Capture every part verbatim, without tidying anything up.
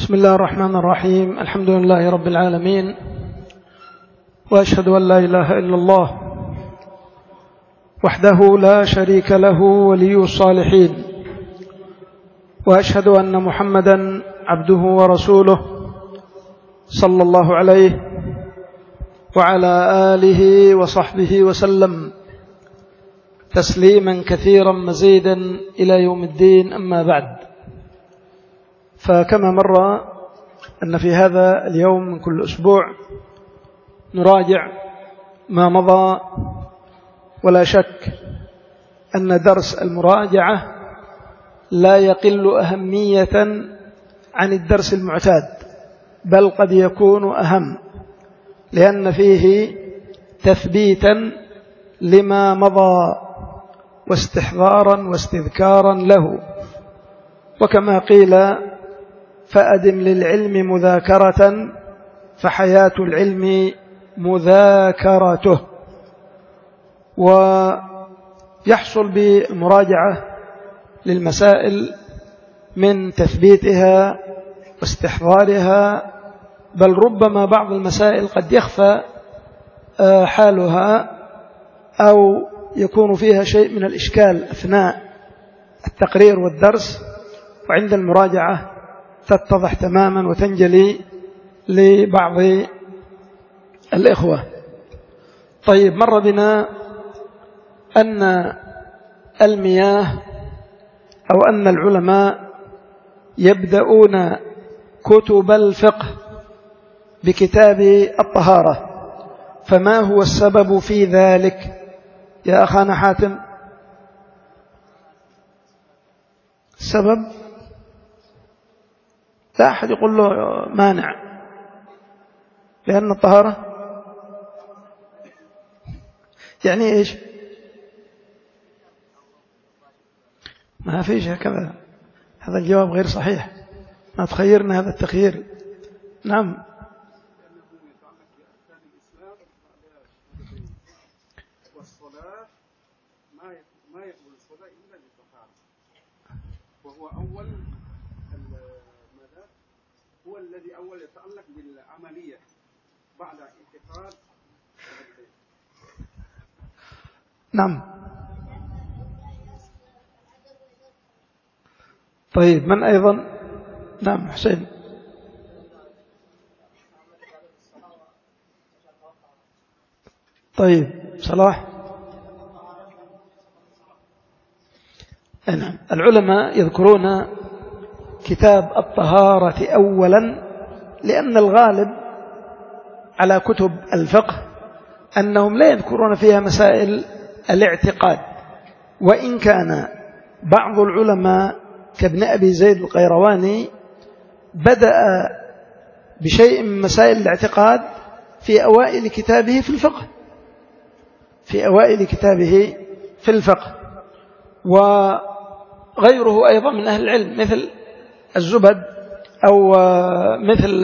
بسم الله الرحمن الرحيم. الحمد لله رب العالمين، وأشهد أن لا إله إلا الله وحده لا شريك له ولي الصالحين، وأشهد أن محمدا عبده ورسوله صلى الله عليه وعلى آله وصحبه وسلم تسليما كثيرا مزيدا إلى يوم الدين. أما بعد، فكما مر أن في هذا اليوم من كل أسبوع نراجع ما مضى، ولا شك أن درس المراجعة لا يقل أهمية عن الدرس المعتاد، بل قد يكون أهم، لأن فيه تثبيتا لما مضى واستحضارا واستذكارا له. وكما قيل: فأدم للعلم مذاكرة فحياة العلم مذاكرته. ويحصل بالمراجعة للمسائل من تثبيتها واستحضارها، بل ربما بعض المسائل قد يخفى حالها أو يكون فيها شيء من الإشكال أثناء التقرير والدرس، وعند المراجعة تتضح تماما وتنجلي لبعض الإخوة. طيب، مر بنا أن المياه أو أن العلماء يبدأون كتب الفقه بكتاب الطهارة، فما هو السبب في ذلك يا أخانا حاتم؟ السبب لا أحد يقول له مانع، لأن الطهارة يعني إيش؟ ما فيش هكذا، هذا الجواب غير صحيح، ما تخيرنا هذا التخيير. نعم، والصلاة ما يقبل الصلاة إلا بالطهارة، وهو أول ماذا هو الذي أول يتعلق بالعملية بعد اعتقاد. نعم. طيب، من أيضا؟ نعم حسين. طيب صلاح. نعم، العلماء يذكرون كتاب الطهارة أولا، لأن الغالب على كتب الفقه أنهم لا يذكرون فيها مسائل الاعتقاد، وإن كان بعض العلماء كابن أبي زيد القيرواني بدأ بشيء من مسائل الاعتقاد في أوائل كتابه في الفقه في أوائل كتابه في الفقه وغيره أيضا من أهل العلم مثل الزبد أو مثل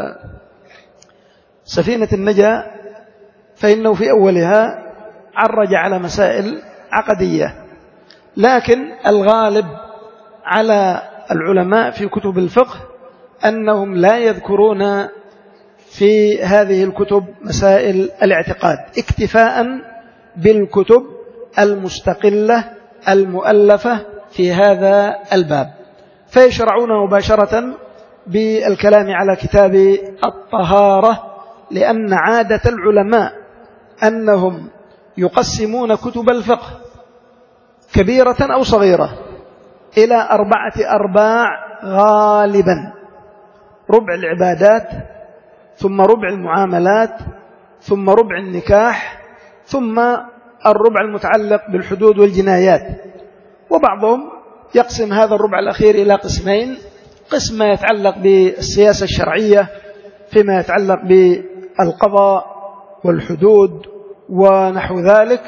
سفينة النجاة، فإنه في أولها عرج على مسائل عقدية. لكن الغالب على العلماء في كتب الفقه أنهم لا يذكرون في هذه الكتب مسائل الاعتقاد، اكتفاء بالكتب المستقلة المؤلفة في هذا الباب، فيشرعون مباشرة بالكلام على كتاب الطهارة، لأن عادة العلماء أنهم يقسمون كتب الفقه كبيرة أو صغيرة إلى أربعة أرباع غالبا: ربع العبادات، ثم ربع المعاملات، ثم ربع النكاح، ثم الربع المتعلق بالحدود والجنايات. وبعضهم يقسم هذا الربع الأخير إلى قسمين: قسم ما يتعلق بالسياسة الشرعية فيما يتعلق بالقضاء والحدود ونحو ذلك،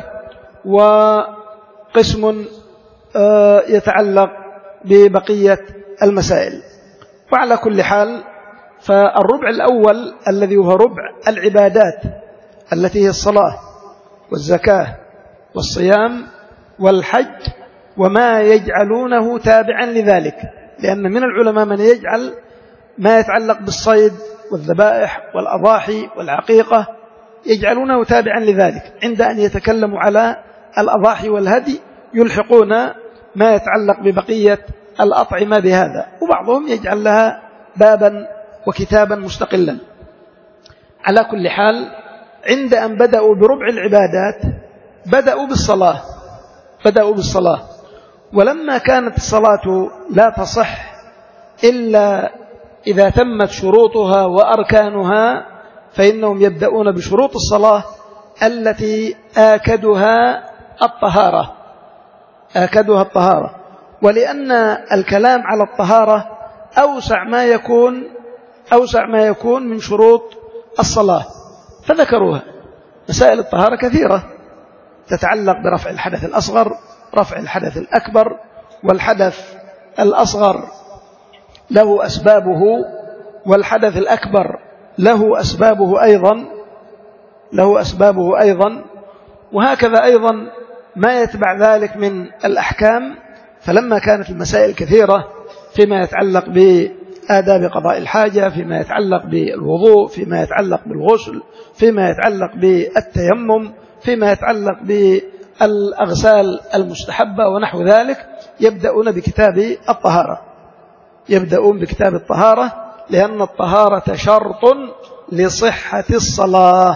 وقسم يتعلق ببقية المسائل. وعلى كل حال، فالربع الأول الذي هو ربع العبادات التي هي الصلاة والزكاة والصيام والحج وما يجعلونه تابعا لذلك، لأن من العلماء من يجعل ما يتعلق بالصيد والذبائح والأضاحي والعقيقة يجعلونه تابعا لذلك. عند أن يتكلموا على الأضاحي والهدي يلحقون ما يتعلق ببقية الأطعمة بهذا، وبعضهم يجعل لها بابا وكتابا مستقلا. على كل حال عند أن بدأوا بربع العبادات بدأوا بالصلاة بدأوا بالصلاة ولما كانت الصلاة لا تصح إلا إذا تمت شروطها وأركانها فإنهم يبدأون بشروط الصلاة التي آكدها الطهارة آكدها الطهارة ولأن الكلام على الطهارة أوسع ما يكون أوسع ما يكون من شروط الصلاة، فذكروها. مسائل الطهارة كثيرة تتعلق برفع الحدث الأصغر، رفع الحدث الأكبر، والحدث الأصغر له أسبابه والحدث الأكبر له أسبابه أيضا له أسبابه أيضا وهكذا أيضا ما يتبع ذلك من الأحكام. فلما كانت المسائل كثيرة فيما يتعلق بآداب قضاء الحاجة، فيما يتعلق بالوضوء، فيما يتعلق بالغسل، فيما يتعلق بالتيمم، فيما يتعلق بالأغسال المستحبة ونحو ذلك، يبدأون بكتاب الطهارة يبدأون بكتاب الطهارة لأن الطهارة شرط لصحة الصلاة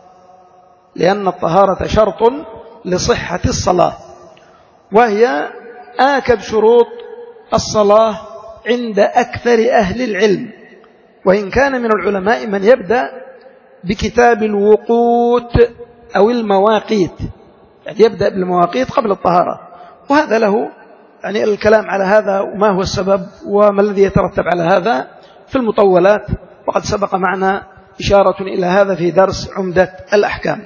لأن الطهارة شرط لصحة الصلاة وهي آكد شروط الصلاة عند أكثر أهل العلم، وإن كان من العلماء من يبدأ بكتاب الوقوت أو المواقيت، يعني يبدأ بالمواقيت قبل الطهارة، وهذا له يعني الكلام على هذا وما هو السبب وما الذي يترتب على هذا في المطولات، وقد سبق معنا إشارة إلى هذا في درس عمدة الأحكام.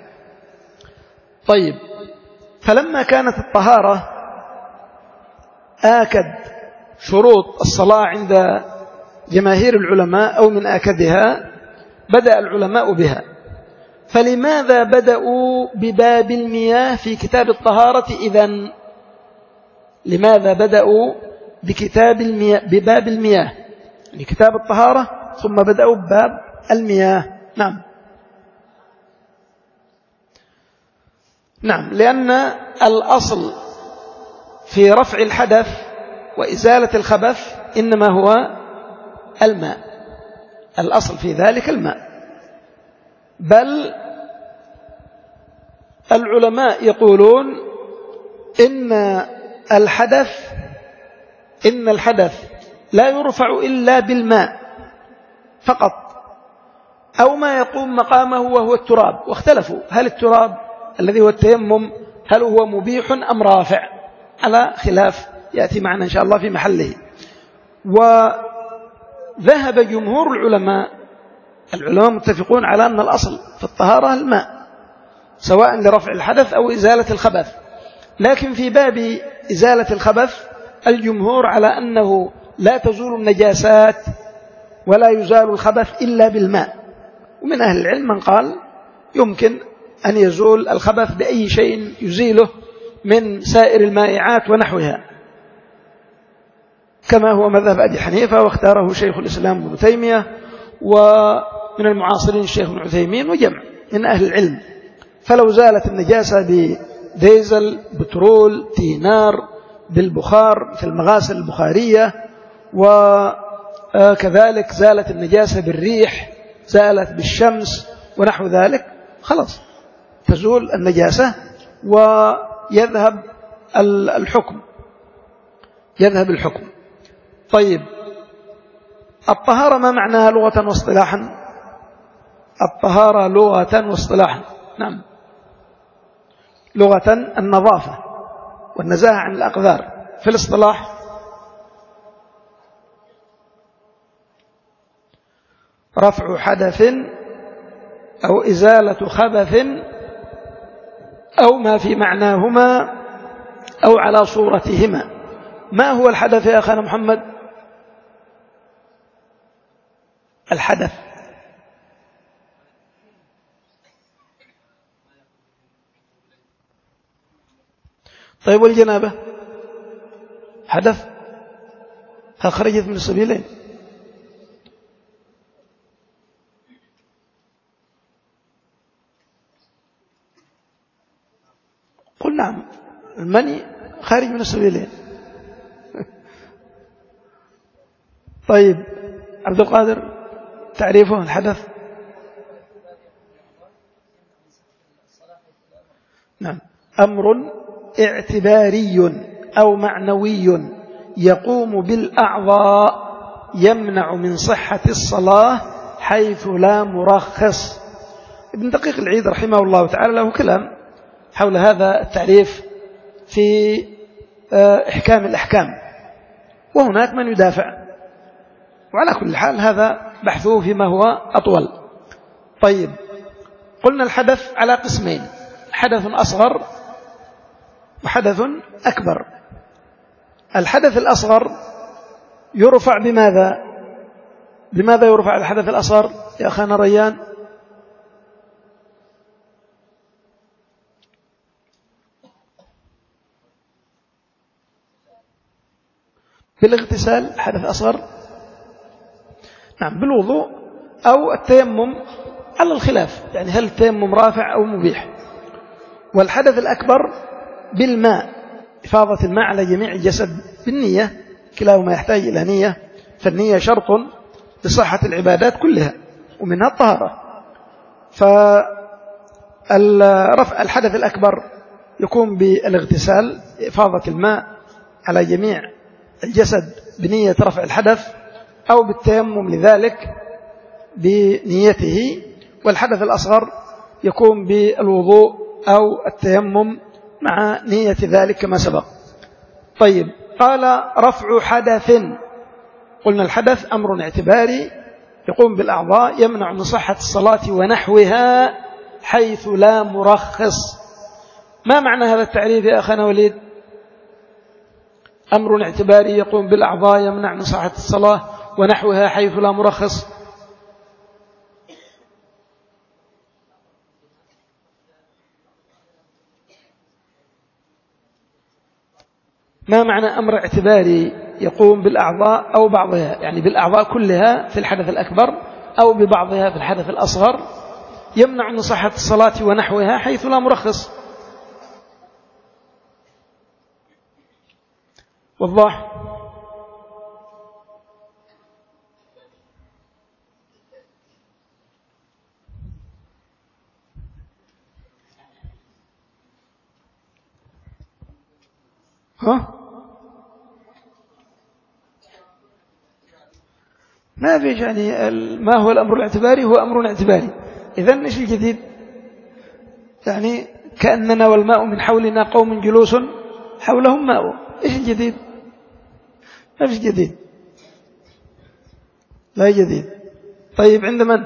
طيب، فلما كانت الطهارة آكد شروط الصلاة عند جماهير العلماء أو من آكدها بدأ العلماء بها. فلماذا بدأوا بباب المياه في كتاب الطهارة إذن؟ لماذا بدأوا بكتاب المياه بباب المياه لكتاب الطهارة ثم بدأوا بباب المياه؟ نعم نعم لأن الأصل في رفع الحدث وإزالة الخبث إنما هو الماء، الأصل في ذلك الماء. بل العلماء يقولون إن الحدث إن الحدث لا يرفع إلا بالماء فقط أو ما يقوم مقامه وهو التراب، واختلفوا هل التراب الذي هو التيمم هل هو مبيح أم رافع، على خلاف يأتي معنا إن شاء الله في محله. وذهب جمهور العلماء العلماء متفقون على أن الأصل في الطهارة الماء سواء لرفع الحدث أو إزالة الخبث، لكن في باب إزالة الخبث الجمهور على أنه لا تزول النجاسات ولا يزال الخبث إلا بالماء، ومن أهل العلم من قال يمكن أن يزول الخبث بأي شيء يزيله من سائر المائعات ونحوها، كما هو مذهب أبي حنيفة واختاره شيخ الإسلام ابن تيمية ومن المعاصرين الشيخ ابن عثيمين وجمع من أهل العلم. فلو زالت النجاسة بديزل، بترول، تينار، بالبخار في المغاسل البخارية، وكذلك زالت النجاسة بالريح، زالت بالشمس ونحو ذلك، خلاص تزول النجاسة ويذهب الحكم يذهب الحكم. طيب، الطهارة ما معناها لغة واصطلاحا؟ الطهارة لغة واصطلاحا نعم لغة النظافة والنزاهة عن الأقذار، في الاصطلاح رفع حدث أو إزالة خبث أو ما في معناهما أو على صورتهما. ما هو الحدث يا أخانا محمد؟ الحدث طيب، والجنابة حدث؟ هل خرجت من السبيلين؟ نعم المني خارج من السبيلين. طيب عبد القادر تعريفه الحدث؟ نعم أمر اعتباري أو معنوي يقوم بالأعضاء يمنع من صحة الصلاة حيث لا مرخص. ابن دقيق العيد رحمه الله تعالى له كلام حول هذا التعريف في إحكام الأحكام، وهناك من يدافع، وعلى كل حال هذا بحثه فيما هو أطول. طيب قلنا الحدث على قسمين، حدث أصغر وحدث أكبر. الحدث الأصغر يرفع بماذا؟ بماذا يرفع الحدث الأصغر يا أخانا ريان؟ بالاغتسال حدث أصغر، نعم بالوضوء أو التيمم على الخلاف، يعني هل التيمم رافع أو مبيح. والحدث الأكبر بالماء، إفاضة الماء على جميع الجسد بالنية، كلاهما يحتاج إلى نية، فالنية شرط لصحة العبادات كلها ومنها الطهارة. فالرفع الحدث الأكبر يقوم بالاغتسال، إفاضة الماء على جميع الجسد بنية رفع الحدث أو بالتيمم لذلك بنيته. والحدث الأصغر يقوم بالوضوء أو التيمم مع نية ذلك كما سبق. طيب قال رفع حدث، قلنا الحدث أمر اعتباري يقوم بالأعضاء يمنع من صحة الصلاة ونحوها حيث لا مرخص. ما معنى هذا التعريف يا أخانا وليد؟ أمر اعتباري يقوم بالأعضاء يمنع من صحة الصلاة ونحوها حيث لا مرخص. ما معنى أمر اعتباري يقوم بالأعضاء أو بعضها، يعني بالأعضاء كلها في الحدث الأكبر أو ببعضها في الحدث الأصغر، يمنع من صحة الصلاة ونحوها حيث لا مرخص؟ والله ها ما في، يعني ما هو الأمر الاعتباري؟ هو أمر اعتباري. إذن إيش الجديد؟ يعني كأننا والماء من حولنا قوم جلوس حولهم ماء، إيش الجديد؟ ما فيش جديد، لا جديد. طيب عند من؟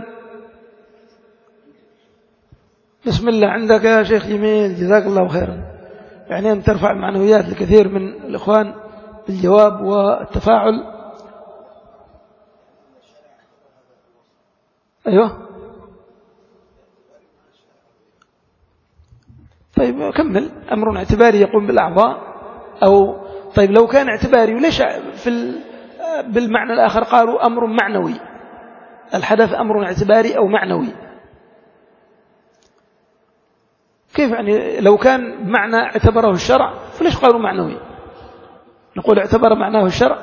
بسم الله، عندك يا شيخ جميل جزاك الله خيرا. يعني أن ترفع المعنويات لكثير من الإخوان بالجواب والتفاعل. أيوه طيب كمل. أمر اعتباري يقوم بالأعضاء أو طيب لو كان اعتباري وليش في بالمعنى الآخر قالوا أمر معنوي؟ الحدث أمر اعتباري أو معنوي، كيف يعني؟ لو كان بمعنى اعتبره الشرع فليش قالوا معنوي؟ نقول اعتبر معناه الشرع،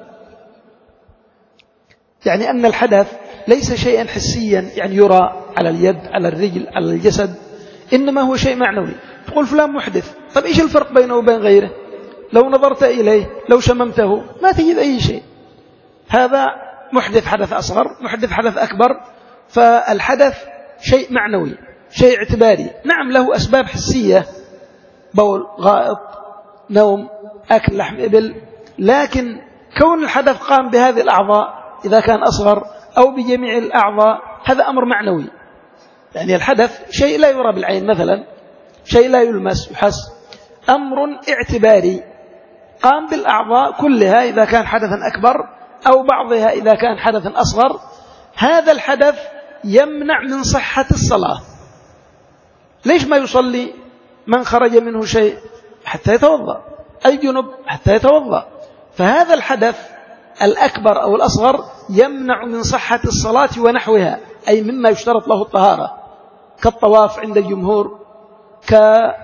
يعني أن الحدث ليس شيئا حسيا يعني يرى على اليد على الرجل على الجسد، إنما هو شيء معنوي. تقول فلان محدث، طب إيش الفرق بينه وبين غيره؟ لو نظرت إليه لو شممته ما تجد أي شيء. هذا محدث حدث أصغر، محدث حدث أكبر. فالحدث شيء معنوي شيء اعتباري، نعم له أسباب حسية، بول غائط نوم أكل لحم إبل، لكن كون الحدث قام بهذه الأعضاء إذا كان أصغر أو بجميع الأعضاء هذا أمر معنوي. يعني الحدث شيء لا يرى بالعين مثلا، شيء لا يلمس يحس، أمر اعتباري قام بالأعضاء كلها إذا كان حدثا أكبر أو بعضها إذا كان حدثا أصغر. هذا الحدث يمنع من صحة الصلاة. ليش ما يصلي من خرج منه شيء حتى يتوضأ، أي جنب حتى يتوضأ؟ فهذا الحدث الأكبر أو الأصغر يمنع من صحة الصلاة ونحوها، أي مما يشترط له الطهارة، كالطواف عند الجمهور،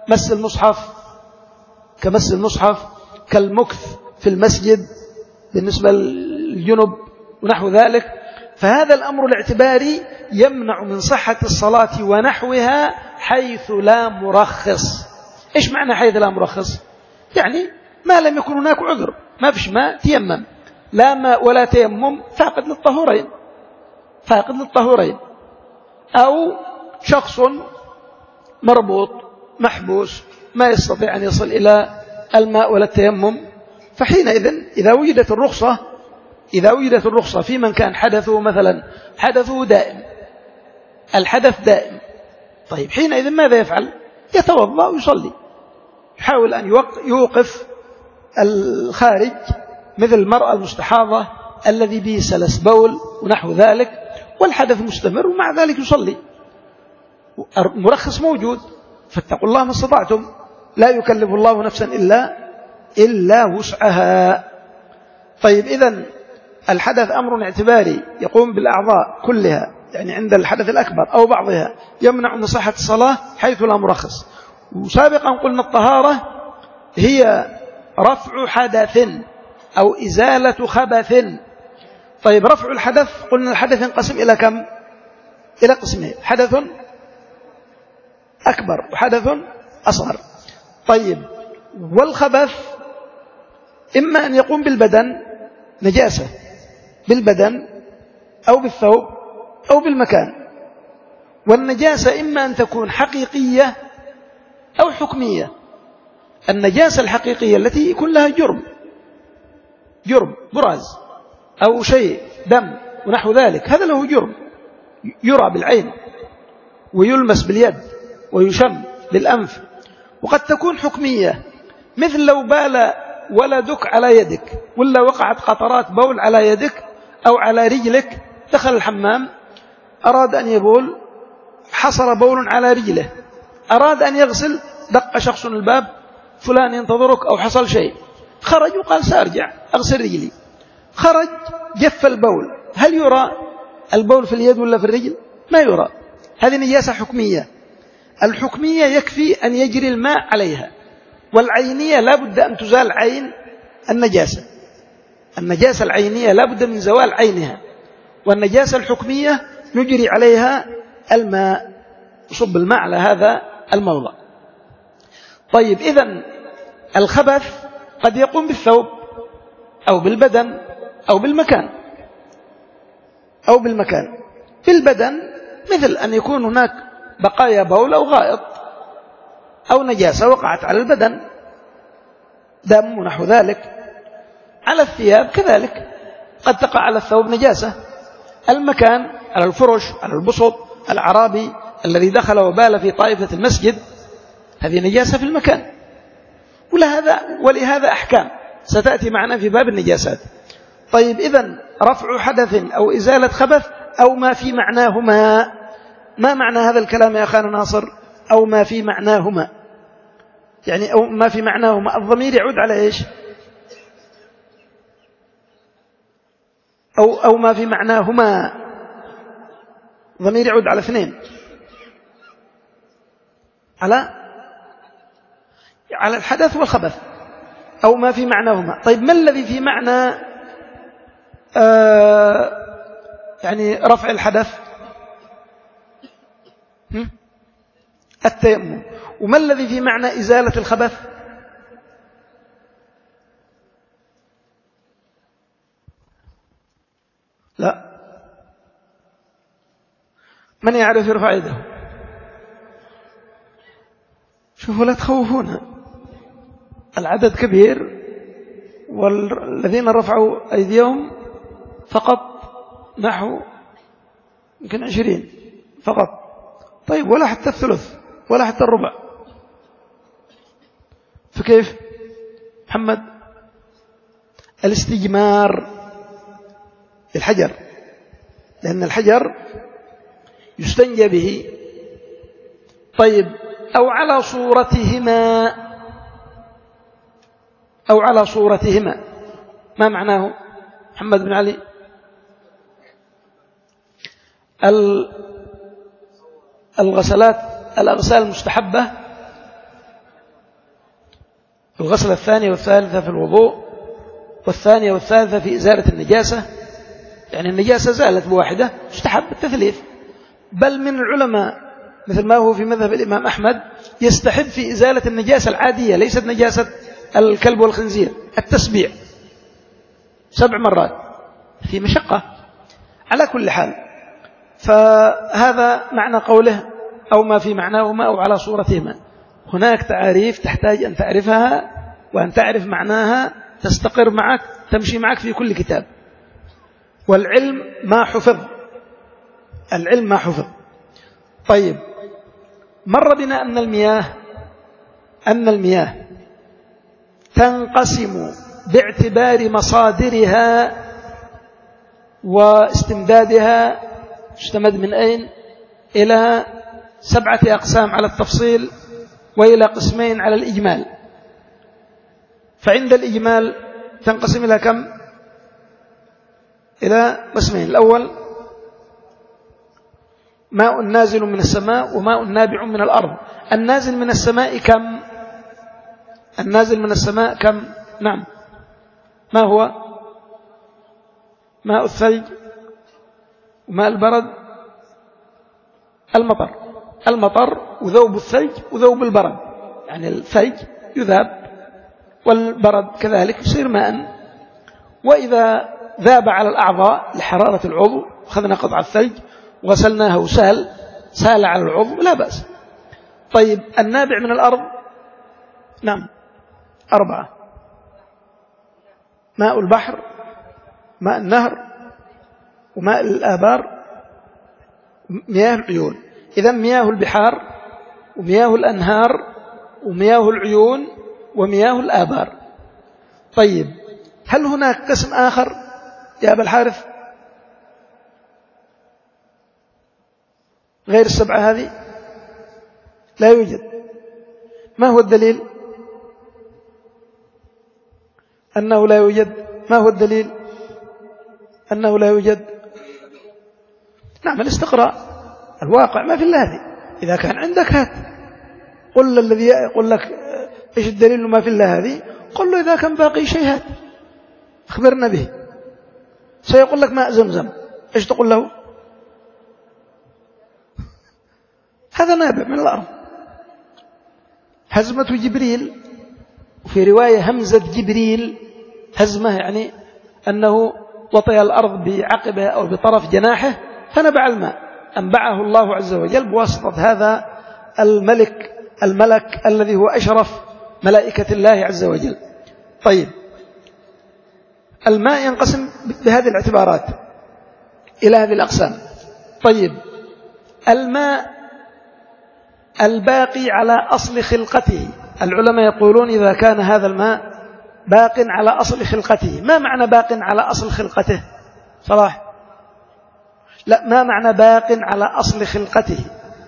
كمس المصحف كمس المصحف كالمكث في المسجد بالنسبة للجنب ونحو ذلك. فهذا الأمر الاعتباري يمنع من صحة الصلاة ونحوها حيث لا مرخص. إيش معنى حيث لا مرخص؟ يعني ما لم يكن هناك عذر، ما فيش ماء تيمم، لا ماء ولا تيمم، فاقد للطهورين فاقد للطهورين أو شخص مربوط محبوس ما يستطيع أن يصل إلى الماء ولا التيمم، فحينئذ إذا وجدت الرخصة إذا وجدت الرخصة في من كان حدثه مثلا حدثه دائم، الحدث دائم، طيب حينئذ ماذا يفعل؟ يتوضأ ويصلي، يحاول أن يوقف الخارج مثل المرأة المستحاضة الذي به سلس بول ونحو ذلك والحدث مستمر ومع ذلك يصلي. مرخص موجود، فاتقوا الله ما استطعتم، لا يكلف الله نفسا إلا إلا وسعها. طيب إذن الحدث أمر اعتباري يقوم بالأعضاء كلها، يعني عند الحدث الأكبر أو بعضها يمنع من صحة الصلاة حيث لا مرخص. وسابقا قلنا الطهارة هي رفع حدث أو إزالة خبث. طيب رفع الحدث قلنا الحدث ينقسم إلى كم؟ إلى قسمين، حدث أكبر وحدث أصغر. طيب والخبث إما أن يقوم بالبدن نجاسة بالبدن أو بالثوب أو بالمكان، والنجاسة إما أن تكون حقيقية أو حكمية. النجاسة الحقيقية التي يكون لها جرم جرم براز أو شيء دم ونحو ذلك، هذا له جرم يرى بالعين ويلمس باليد ويشم بالأنف. وقد تكون حكمية مثل لو بال ولدك على يدك ولا وقعت قطرات بول على يدك أو على رجلك، دخل الحمام أراد أن يبول حصل بول على رجله، أراد أن يغسل دق شخص الباب فلان ينتظرك أو حصل شيء، خرج وقال سأرجع أغسل رجلي، خرج جف البول، هل يرى البول في اليد ولا في الرجل؟ ما يرى. هذه نجاسة حكمية. الحكمية يكفي أن يجري الماء عليها، والعينية لا بد أن تزال عين النجاسة. النجاسة العينية لا بد من زوال عينها، والنجاسة الحكمية نجري عليها الماء، نصب الماء على هذا الموضع. طيب إذن الخبث قد يقوم بالثوب أو بالبدن أو بالمكان أو بالمكان. بالبدن مثل أن يكون هناك بقايا بول أو غائط أو نجاسة وقعت على البدن دم ونحو ذلك. على الثياب كذلك قد تقع على الثوب نجاسة. المكان على الفرش على البسط العرابي الذي دخل وبال في طائفة المسجد، هذه نجاسة في المكان. ولهذا ولهذا أحكام ستأتي معنا في باب النجاسات. طيب إذن رفع حدث أو إزالة خبث أو ما في معناهما. ما معنى هذا الكلام يا أخانا ناصر؟ أو ما في معناهما، يعني أو ما في معناهما الضمير يعود على إيش؟ أو, أو ما في معناهما ضمير يعود على اثنين، على على الحدث والخبث أو ما في معناهما. طيب ما الذي في معنى آه يعني رفع الحدث؟ التيمم. وما الذي في معنى إزالة الخبث؟ لا، من يعرف يرفع يده؟ شوفوا لا تخوفونا، العدد كبير والذين رفعوا أيديهم فقط نحو يمكن عشرين فقط. طيب ولا حتى الثلث ولا حتى الربع، فكيف محمد؟ الاستجمار الحجر، لأن الحجر يستنجى به. طيب أو على صورتهما أو على صورتهما ما معناه محمد بن علي؟ الغسلات الأغسال المستحبة الغسلة الثانية والثالثة في الوضوء، والثانية والثالثة في إزالة النجاسة، يعني النجاسة زالت بواحدة يستحب التثليث. بل من العلماء مثل ما هو في مذهب الإمام أحمد يستحب في إزالة النجاسة العادية ليست نجاسة الكلب والخنزير التسبيع سبع مرات في مشقة. على كل حال فهذا معنى قوله أو ما في معناهما أو على صورتهما. هناك تعاريف تحتاج أن تعرفها وأن تعرف معناها تستقر معك تمشي معك في كل كتاب. والعلم ما حفظ، العلم ما حفظ. طيب، مر بنا أن المياه أن المياه تنقسم باعتبار مصادرها واستمدادها، تستمد من أين، إلى سبعة أقسام على التفصيل وإلى قسمين على الإجمال. فعند الإجمال تنقسم إلى كم؟ إلى قسمين. الأول ماء نازل من السماء وماء نابع من الأرض. النازل من السماء كم؟ النازل من السماء كم؟ نعم، ما هو؟ ماء الثلج وماء البرد، المطر المطر وذوب الثلج وذوب البرد، يعني الثلج يذاب والبرد كذلك يصير ماء. وإذا ذاب على الأعضاء لحرارة العضو أخذنا قطعة الثلج وغسلناها وسال سال على العضو لا بأس. طيب، النابع من الأرض نعم أربعة: ماء البحر، ماء النهر، وماء الآبار، مياه العيون. إذن مياه البحار ومياه الأنهار ومياه العيون ومياه الآبار. طيب، هل هناك قسم آخر يا أبا الحارث غير السبعة هذه؟ لا يوجد. ما هو الدليل أنه لا يوجد؟ ما هو الدليل أنه لا يوجد؟ نعم، الاستقراء، الواقع ما في إلا هذه. إذا كان عندك هات، قل الذي يقول لك إيش الدليل ما في إلا هذه، قل له إذا كان باقي شيء هات أخبرنا به. سيقول لك ماء زمزم، إيش تقول له؟ هذا نابع من الأرض. هزمة جبريل، وفي رواية همزة جبريل، هزمة يعني أنه وطئ الأرض بعقبه أو بطرف جناحه فنبع الماء، أنبعه الله عز وجل بواسطة هذا الملك الملك الذي هو أشرف ملائكة الله عز وجل. طيب، الماء ينقسم بهذه الاعتبارات إلى هذه الأقسام. طيب، الماء الباقي على أصل خلقته، العلماء يقولون إذا كان هذا الماء باق على أصل خلقته. ما معنى باق على أصل خلقته صلاح؟ لا، ما معنى باق على أصل خلقته؟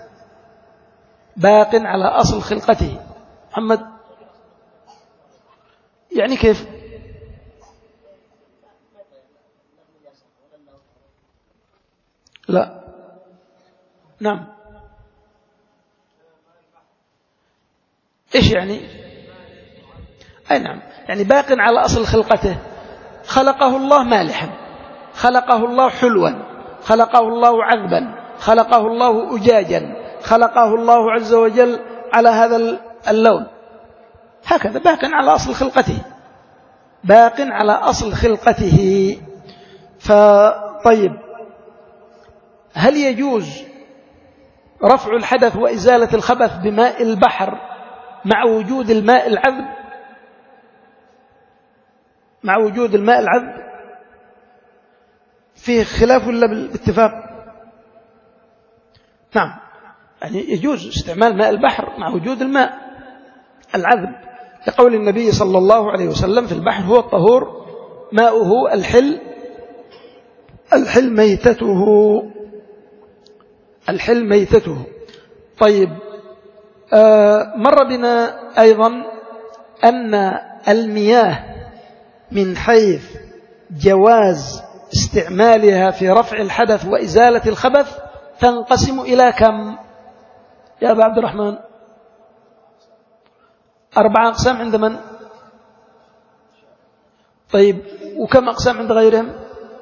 باق على أصل خلقته محمد، يعني كيف؟ لا، نعم، إيش يعني؟ أي نعم، يعني باق على أصل خلقته. خلقه الله مالحا، خلقه الله حلوا، خلقه الله عذبا، خلقه الله أجاجا، خلقه الله عز وجل على هذا اللون، هكذا باق على أصل خلقته، باق على أصل خلقته. فطيب، هل يجوز رفع الحدث وإزالة الخبث بماء البحر مع وجود الماء العذب؟ مع وجود الماء العذب فيه خلاف ولا بالاتفاق؟ نعم، يعني يجوز استعمال ماء البحر مع وجود الماء العذب، لقول النبي صلى الله عليه وسلم في البحر هو الطهور ماؤه الحل الحل ميتته الحل ميتته. طيب، آه مر بنا أيضا أن المياه من حيث جواز استعمالها في رفع الحدث وإزالة الخبث تنقسم إلى كم يا أبا عبد الرحمن؟ أربعة أقسام عند من؟ طيب وكم أقسام عند غيرهم؟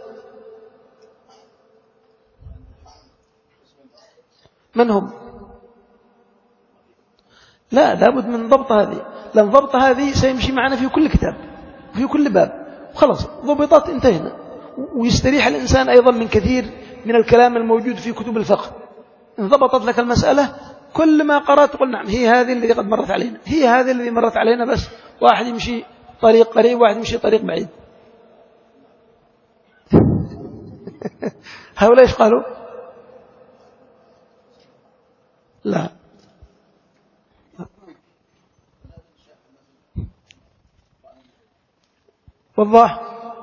من هم؟ لا، لابد من ضبط هذه، لأن ضبط هذه سيمشي معنا في كل كتاب في كل باب، وخلاص ضبطت انتهينا. ويستريح الإنسان أيضا من كثير من الكلام الموجود في كتب الفقه. إن ضبطت لك المسألة كل ما قرأت تقول نعم هي هذه التي قد مرت علينا، هي هذه التي مرت علينا، بس واحد يمشي طريق قريب واحد يمشي طريق بعيد. هؤلاء ايش قالوا؟ لا والله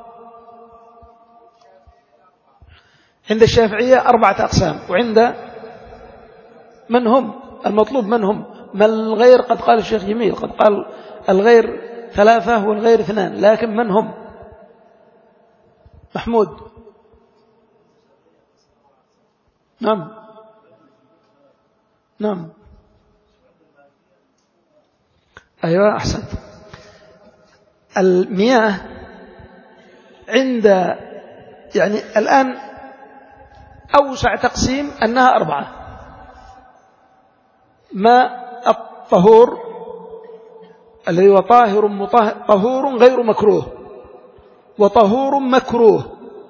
عند الشافعية أربعة أقسام، وعند من هم المطلوب من هم ما الغير؟ قد قال الشيخ جميل، قد قال الغير ثلاثة والغير اثنان، لكن من هم؟ محمود. نعم نعم أيوة أحسنت. المياه عند يعني الآن أوسع تقسيم أنها أربعة: ماء الطهور الذي هو طاهر طهور غير مكروه، وطهور مكروه،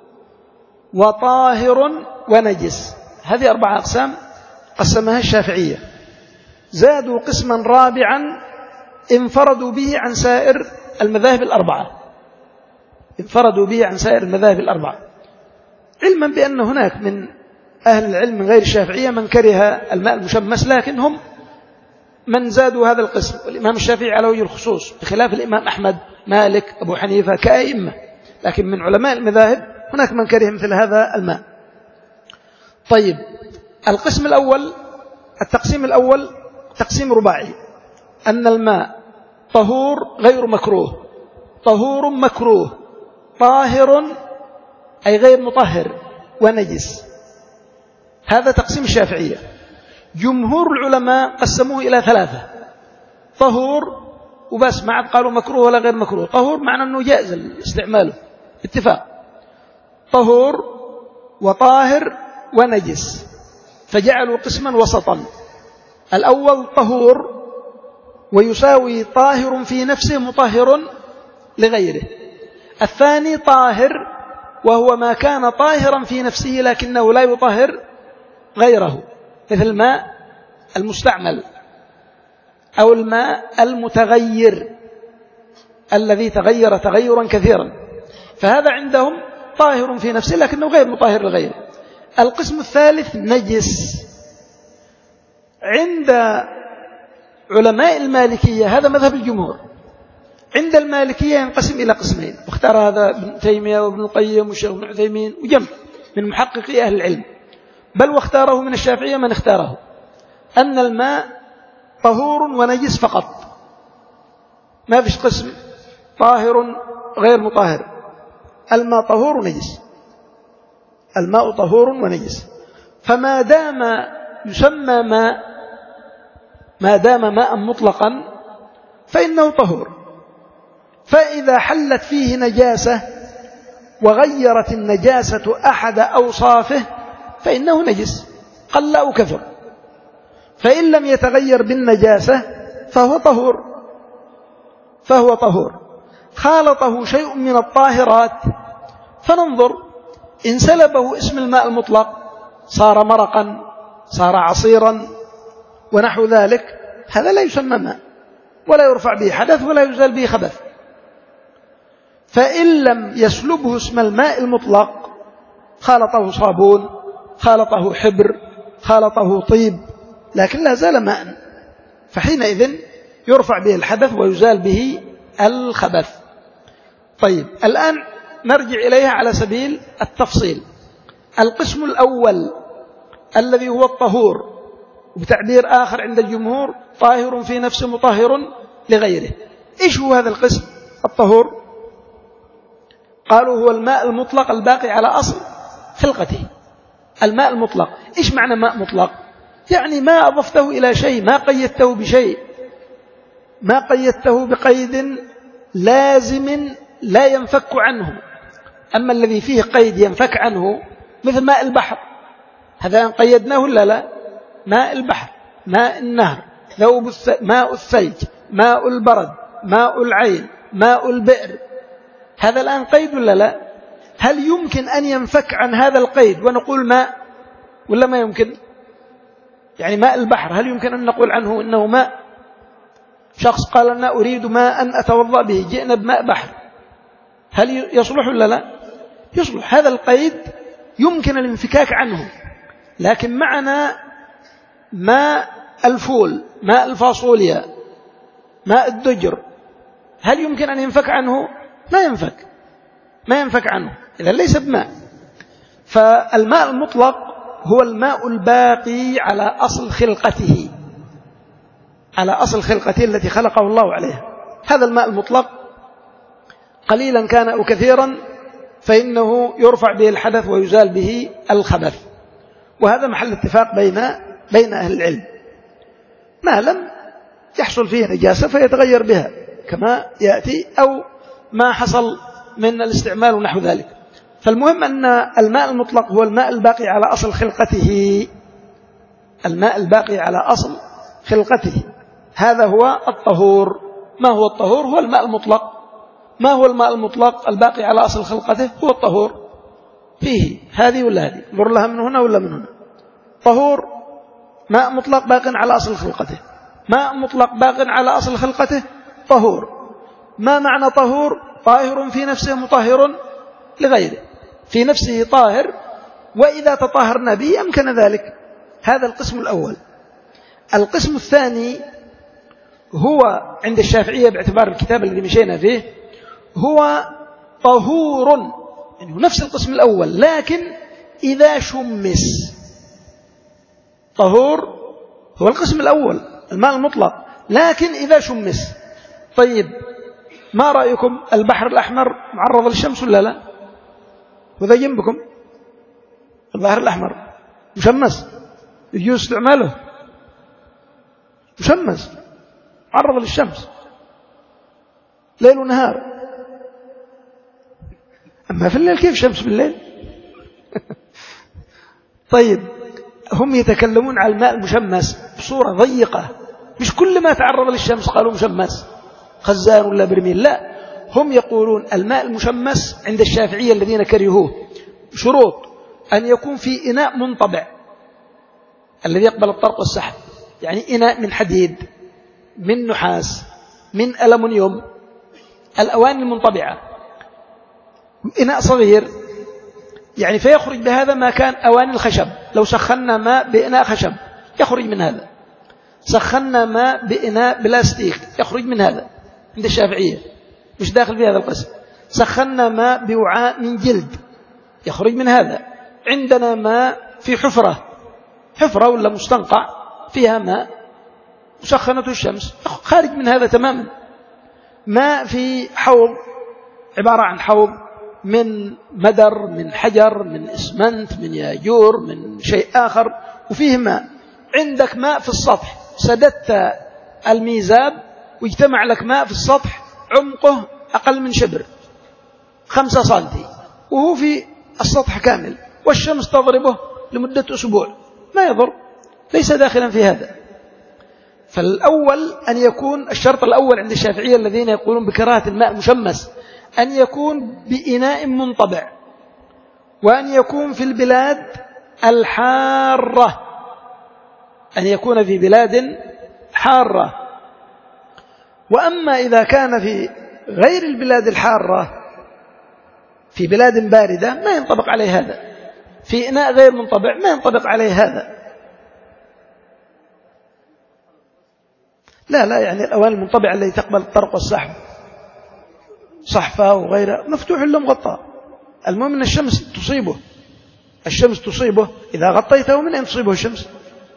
وطاهر ونجس. هذه أربعة أقسام قسمها الشافعية. زادوا قسما رابعا انفردوا به عن سائر المذاهب الأربعة، انفردوا به عن سائر المذاهب الأربعة، علما بأن هناك من أهل العلم من غير الشافعية من كره الماء المشمس، لكن هم من زادوا هذا القسم. والإمام الشافعي على وجه الخصوص بخلاف الإمام أحمد مالك أبو حنيفة كأئمة، لكن من علماء المذاهب هناك من كره مثل هذا الماء. طيب القسم الأول، التقسيم الأول تقسيم رباعي: أن الماء طهور غير مكروه، طهور مكروه، طاهر أي غير مطهر، ونجس. هذا تقسيم الشافعية. جمهور العلماء قسموه إلى ثلاثة: طهور وبس، ما عاد قالوا مكروه ولا غير مكروه، طهور معنى أنه جائز استعماله اتفاق، طهور وطاهر ونجس، فجعلوا قسما وسطا: الأول طهور ويساوي طاهر في نفسه مطهر لغيره، الثاني طاهر وهو ما كان طاهرا في نفسه لكنه لا يطهر غيره، مثل الماء المستعمل أو الماء المتغير الذي تغير تغيرا كثيرا، فهذا عندهم طاهر في نفسه لكنه غير مطهر لغيره. القسم الثالث نجس. عند علماء المالكية هذا مذهب الجمهور، عند المالكية ينقسم إلى قسمين، واختار هذا ابن تيمية وابن القيم والشيخ ابن عثيمين وجمع من محققي أهل العلم، بل واختاره من الشافعية من اختاره، أن الماء طهور ونجس فقط، ما فيش قسم طاهر غير مطهر، الماء طهور ونجس، الماء طهور ونجس. فما دام يسمى ماء، ما دام ماء مطلقا فإنه طهور، فإذا حلت فيه نجاسة وغيرت النجاسة أحد أوصافه فإنه نجس قل أو كثر، فإن لم يتغير بالنجاسة فهو طهور، فهو طهور. خالطه شيء من الطاهرات فننظر، إن سلبه اسم الماء المطلق صار مرقا، صار عصيرا ونحو ذلك، هذا لا يسمى ماء ولا يرفع به حدث ولا يزال به خبث. فإن لم يسلبه اسم الماء المطلق، خالطه صابون، خالطه حبر، خالطه طيب، لكن لا زال ماء، فحينئذ يرفع به الحدث ويزال به الخبث. طيب الآن نرجع إليها على سبيل التفصيل. القسم الأول الذي هو الطهور، وبتعبير آخر عند الجمهور طاهر في نفسه مطهر لغيره. إيش هو هذا القسم الطهور؟ قالوا هو الماء المطلق الباقي على أصل خلقته. الماء المطلق، إيش معنى ماء مطلق؟ يعني ما أضفته إلى شيء، ما قيدته بشيء، ما قيدته بقيد لازم لا ينفك عنه. أما الذي فيه قيد ينفك عنه مثل ماء البحر، هذا قيدناه ولا لا؟ ماء البحر، ماء النهر، ذوب ماء الثلج، ماء البرد، ماء العين، ماء البئر، هذا الآن قيد ولا لا؟ هل يمكن أن ينفك عن هذا القيد ونقول ماء ولا ما يمكن؟ يعني ماء البحر هل يمكن أن نقول عنه إنه ماء؟ شخص قال أنا أريد ماء أن أتوضأ به، جئنا بماء بحر، هل يصلح ولا لا؟ يصلح. هذا القيد يمكن الانفكاك عنه. لكن معنا ماء الفول، ماء الفاصوليا، ماء الدجر، هل يمكن أن ينفك عنه؟ ما ينفك، ما ينفك عنه، إذا ليس بماء. فالماء المطلق هو الماء الباقي على أصل خلقته، على أصل خلقته التي خلقه الله عليها. هذا الماء المطلق قليلا كان أو كثيرا فإنه يرفع به الحدث ويزال به الخبث، وهذا محل اتفاق بين بين أهل العلم. ما لم يحصل فيه نجاسة فيتغير بها كما يأتي، أو ما حصل من الاستعمال ونحو ذلك. فالمهم أن الماء المطلق هو الماء الباقي على أصل خلقته، الماء الباقي على أصل خلقته، هذا هو الطهور. ما هو الطهور؟ هو الماء المطلق. ما هو الماء المطلق الباقي على أصل خلقته؟ هو الطهور. فيه هذه ولا هذه، نظر لها من هنا ولا من هنا. طهور ماء مطلق باق على أصل خلقته، ماء مطلق باق على أصل خلقته طهور. ما معنى طهور؟ طاهر في نفسه مطهر لغيره، في نفسه طاهر، وإذا تطهرنا به أمكن ذلك. هذا القسم الأول. القسم الثاني هو عند الشافعية باعتبار الكتاب الذي مشينا فيه هو طهور، يعني نفس القسم الأول لكن إذا شمس. طهور هو القسم الأول الماء المطلق لكن إذا شمس. طيب ما رأيكم البحر الأحمر معرض للشمس ولا لا؟ وذا جنبكم البحر الأحمر مشمس، يجوز استعماله مشمس معرض للشمس ليل ونهار. أما في الليل كيف شمس بالليل؟ طيب هم يتكلمون على الماء المشمس بصورة ضيقة، مش كل ما تعرض للشمس قالوا مشمس خزان ولا برميل، لا، هم يقولون الماء المشمس عند الشافعية الذين كرهوه شروط: أن يكون في إناء منطبع الذي يقبل الطرق والسحب، يعني إناء من حديد، من نحاس، من ألمنيوم، الأواني المنطبعة. إناء صغير يعني فيخرج بهذا ما كان أواني الخشب، لو سخنا ماء بإناء خشب يخرج من هذا، سخنا ماء بإناء بلاستيك يخرج من هذا عند الشافعية، مش داخل في هذا القسم. سخنا ماء بوعاء من جلد يخرج من هذا. عندنا ماء في حفرة، حفرة ولا مستنقع فيها ماء وسخنته الشمس خارج من هذا تماما. ماء في حوض عبارة عن حوض من مدر، من حجر، من إسمنت، من ياجور، من شيء آخر، وفيه ماء. عندك ماء في السطح، سددت الميزاب واجتمع لك ماء في السطح عمقه أقل من شبر خمسة سنتي، وهو في السطح كامل، والشمس تضربه لمدة أسبوع، ما يضر، ليس داخلا في هذا. فالأول أن يكون الشرط الأول عند الشافعية الذين يقولون بكراهة الماء المشمس أن يكون بإناء منطبع، وأن يكون في البلاد الحارة، أن يكون في بلاد حارة. وأما إذا كان في غير البلاد الحارة، في بلاد باردة، ما ينطبق عليه هذا. في إناء غير منطبع ما ينطبق عليه هذا. لا لا يعني الأواني المنطبعة التي تقبل الطرق والسحب، صحفة وغيرها، مفتوح إلا مغطى. المهم أن الشمس تصيبه، الشمس تصيبه. إذا غطيته من أين تصيبه الشمس؟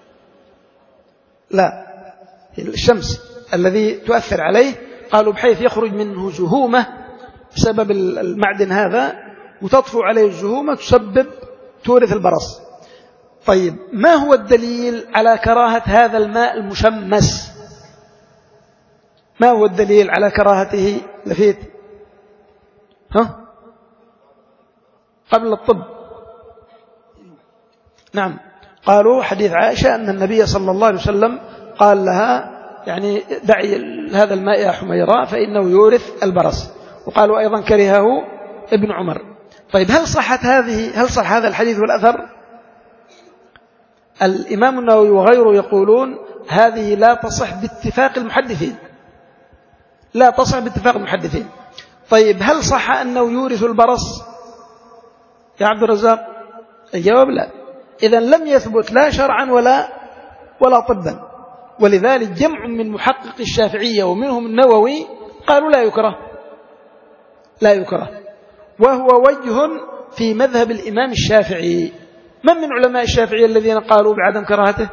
لا، الشمس الذي تؤثر عليه قالوا بحيث يخرج منه زهومة بسبب المعدن هذا، وتطفو عليه الزهومة تسبب تورث البرص. طيب ما هو الدليل على كراهة هذا الماء المشمس؟ ما هو الدليل على كراهته؟ لفيت ها قبل الطب. نعم قالوا حديث عائشة أن النبي صلى الله عليه وسلم قال لها يعني دعي هذا الماء يا حميراء فإنه يورث البرص. وقالوا أيضا كرهه ابن عمر. طيب هل صحت هذه هل صح هذا الحديث والأثر؟ الإمام النووي وغيره يقولون هذه لا تصح باتفاق المحدثين، لا تصح باتفاق المحدثين. طيب هل صح أنه يورث البرص يا عبد الرزاق؟ الجواب لا. إذن لم يثبت لا شرعا ولا ولا طبا. ولذلك جمع من محقق الشافعية ومنهم النووي قالوا لا يكره، لا يكره، وهو وجه في مذهب الإمام الشافعي. من من علماء الشافعية الذين قالوا بعدم كراهته؟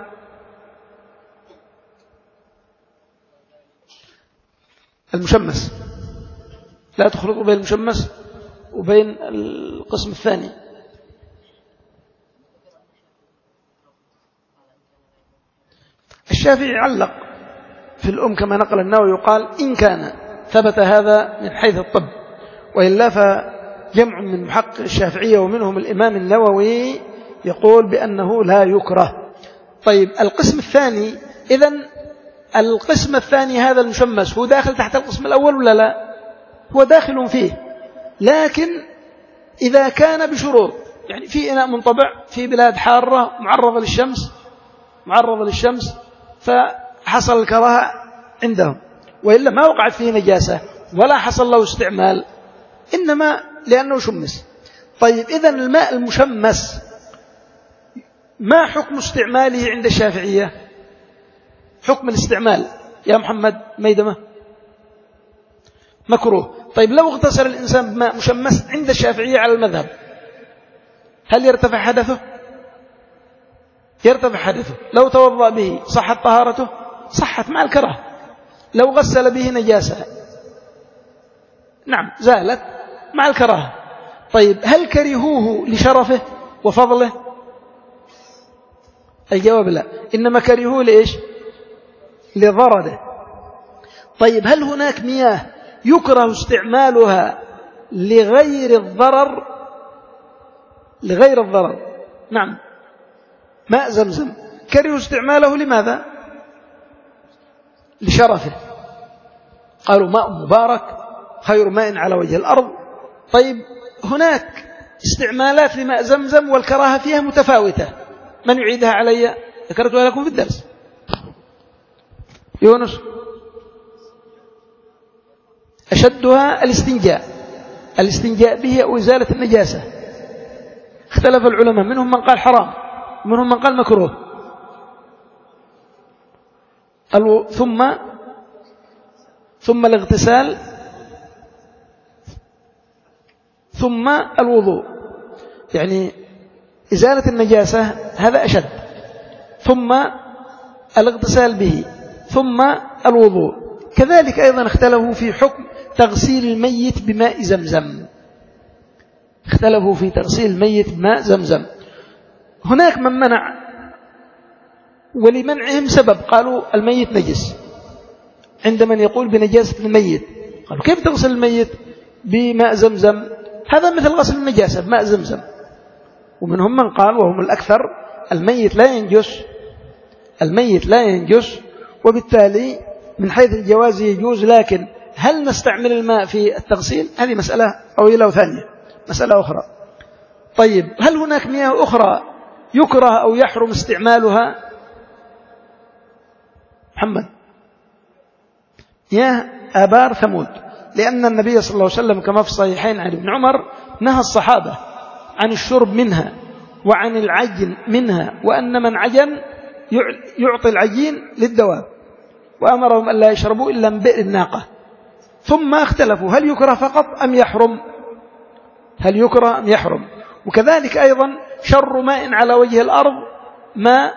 المشمس، لا تخلطوا بين المشمس وبين القسم الثاني. الشافعي علق في الأم كما نقل النووي يقال إن كان ثبت هذا من حيث الطب، وإلا فجمع من محقق الشافعية ومنهم الإمام النووي يقول بأنه لا يكره. طيب القسم الثاني، إذن القسم الثاني هذا المشمس هو داخل تحت القسم الأول ولا لا؟ هو داخل فيه، لكن إذا كان بشروط، يعني في إناء منطبع في بلاد حارة معرضة للشمس معرضة للشمس فحصل الكراهة عندهم، وإلا ما وقعت فيه نجاسة ولا حصل له استعمال، إنما لأنه شمس. طيب إذن الماء المشمس ما حكم استعماله عند الشافعية؟ حكم الاستعمال يا محمد ميدمة مكروه. طيب لو اغتسل الإنسان بماء مشمس عند الشافعية على المذهب هل يرتفع حدثه؟ يرتفع حدثه. لو توضأ به صحت طهارته؟ صحت مع الكراهة. لو غسل به نجاسة نعم زالت مع الكراهة. طيب هل كرهوه لشرفه وفضله؟ الجواب لا، إنما كرهوه لإيش؟ لضرره. طيب هل هناك مياه يكره استعمالها لغير الضرر؟ لغير الضرر نعم. ماء زمزم كرهوا استعماله لماذا؟ لشرفه، قالوا ماء مبارك خير ماء على وجه الأرض. طيب هناك استعمالات لماء زمزم والكراهة فيها متفاوتة، من يعيدها علي؟ ذكرتها لكم في الدرس. يونس أشدها الاستنجاء، الاستنجاء به أو إزالة النجاسة. اختلف العلماء، منهم من قال حرام منهم من قال مكروه. ثم ثم الاغتسال ثم الوضوء، يعني إزالة النجاسة هذا أشد، ثم الاغتسال به، ثم الوضوء. كذلك أيضا اختلفوا في حكم تغسيل الميت بماء زمزم، اختلفوا في تغسيل الميت بماء زمزم. هناك من منع، ولمنعهم سبب، قالوا الميت نجس. عند من يقول بنجاسة الميت قالوا كيف تغسل الميت بماء زمزم؟ هذا مثل غسل النجاسة بماء زمزم. ومنهم من قال وهم الأكثر الميت لا ينجس، الميت لا ينجس، وبالتالي من حيث الجواز يجوز. لكن هل نستعمل الماء في التغسيل؟ هذه مسألة طويلة وثانية، مسألة أخرى. طيب هل هناك مياه أخرى يكره أو يحرم استعمالها؟ محمد مياه آبار ثمود، لأن النبي صلى الله عليه وسلم كما في الصحيحين عن ابن عمر نهى الصحابة عن الشرب منها وعن العجن منها، وأن من عجن يعطي العجين للدواب، وأمرهم أن لا يشربوا إلا من بئر الناقة. ثم اختلفوا هل يكره فقط أم يحرم، هل يكره أم يحرم. وكذلك أيضا شر ماء على وجه الأرض ماء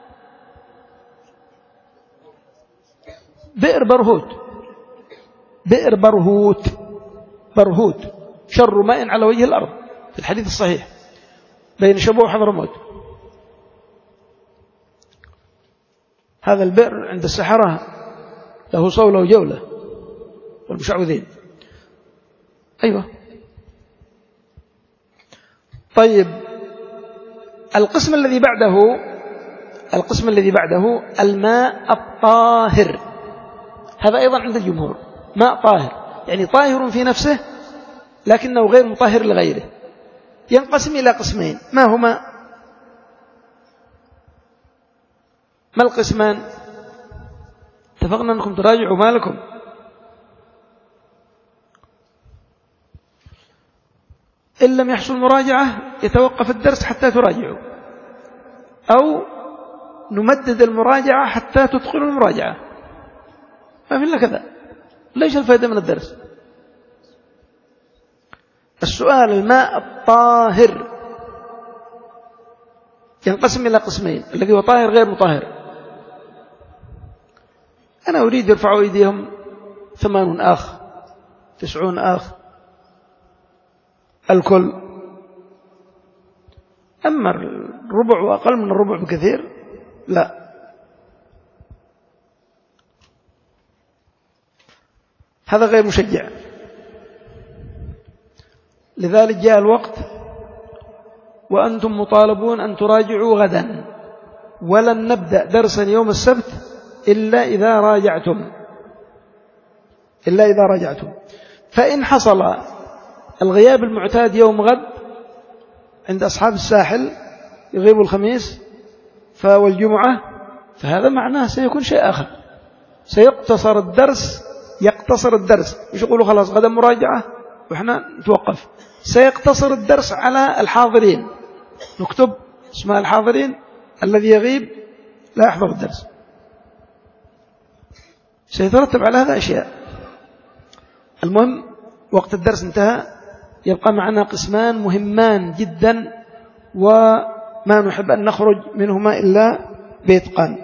بئر برهوت، بئر برهوت برهوت شر ماء على وجه الأرض في الحديث الصحيح بين شبوة وحضرموت. هذا البئر عند السحرة له صولة وجولة والمشعوذين. أيوة طيب القسم الذي بعده القسم الذي بعده الماء الطاهر، هذا أيضا عند الجمهور ماء طاهر، يعني طاهر في نفسه لكنه غير مطهر لغيره. ينقسم إلى قسمين، ما هما؟ ما القسمان؟ اتفقنا أنكم تراجعوا ما لكم. إن لم يحصل مراجعة يتوقف الدرس حتى تراجعوا، أو نمدد المراجعة حتى تدخلوا المراجعة، ما في إلا كذا. ليش الفائدة من الدرس؟ السؤال الماء الطاهر ينقسم إلى قسمين، الذي هو طاهر غير مطهر. أنا أريد يرفعوا أيديهم ثمانون أخ، تسعون أخ، الكل. أما الربع وأقل من الربع بكثير لا. هذا غير مشجع. لذلك جاء الوقت وأنتم مطالبون أن تراجعوا غدا، ولن نبدأ درسا يوم السبت إلا إذا راجعتم إلا إذا راجعتم. فإن حصل الغياب المعتاد يوم غد عند أصحاب الساحل، يغيبوا الخميس والجمعة، فهذا معناه سيكون شيء آخر، سيقتصر الدرس يقتصر الدرس مش يقولوا خلاص غدا مراجعة وإحنا نتوقف. سيقتصر الدرس على الحاضرين، نكتب اسماء الحاضرين، الذي يغيب لا يحضر الدرس. سيترتب على هذا أشياء. المهم وقت الدرس انتهى، يبقى معنا قسمان مهمان جدا وما نحب أن نخرج منهما إلا بإتقان.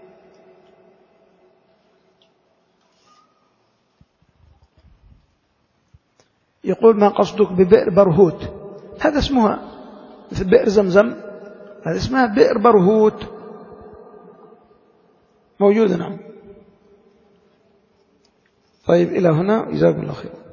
يقول ما قصدك ببئر برهوت؟ هذا اسمها مثل بئر زمزم، هذا اسمها بئر برهوت، موجودة. نعم. طيب إلى هنا، جزاكم الله خير.